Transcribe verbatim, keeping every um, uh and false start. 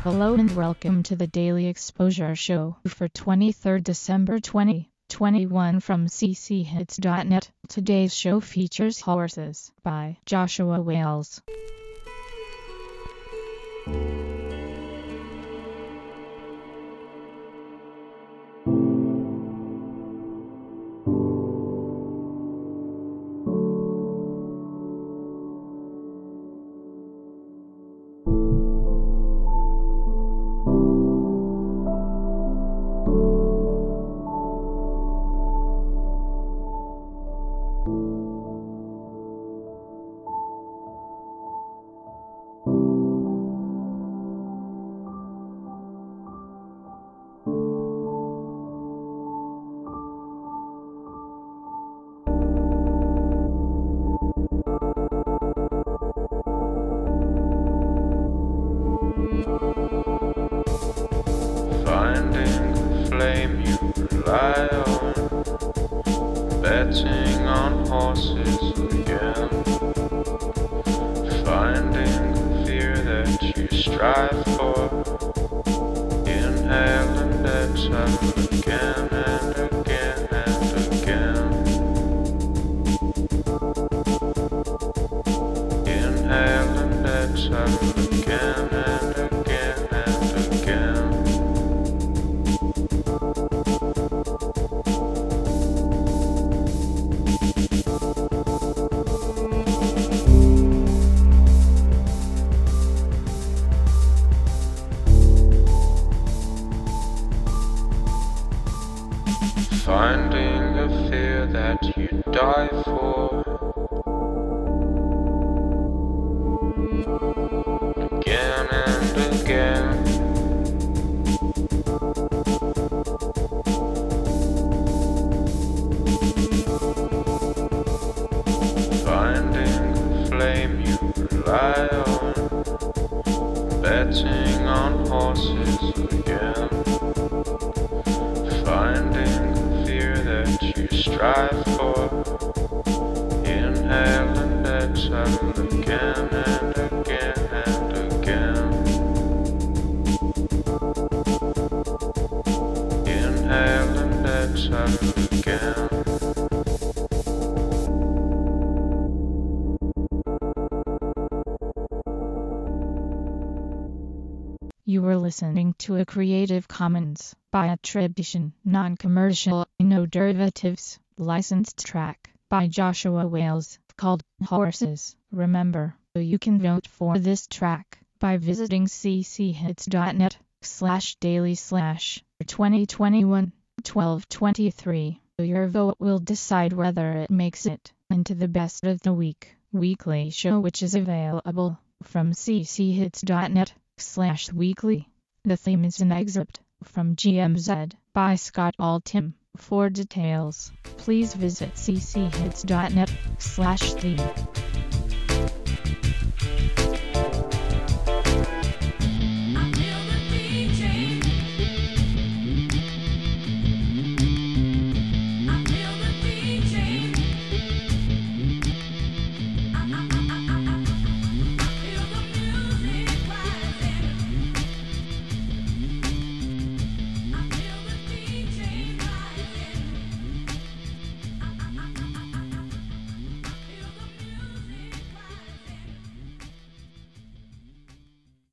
Hello and welcome to the Daily Exposure Show for twenty-third December twenty twenty-one from c c hits dot net. Today's show features Horses by Joshua Wales. Finding the flame you rely on, betting on horses again. Finding the fear that you strive for, inhale and exhale again and again and again. Inhale and exhale again and again and again. Finding a fear that you die for, again and again. Finding the flame you rely on, betting on horses again. Finding the fear that you strive for, inhale and exhale again and again and again. Inhale and exhale again. You were listening to a Creative Commons by attribution, non-commercial, no derivatives, licensed track by Joshua Wales called Horses. Remember, you can vote for this track by visiting c c hits dot net slash daily slash twenty twenty-one twelve twenty-three. Your vote will decide whether it makes it into the best of the week weekly show, which is available from c c hits dot net slash weekly. The theme is an excerpt from G M Z by Scott Altham. For details, please visit c c hits dot net slash theme.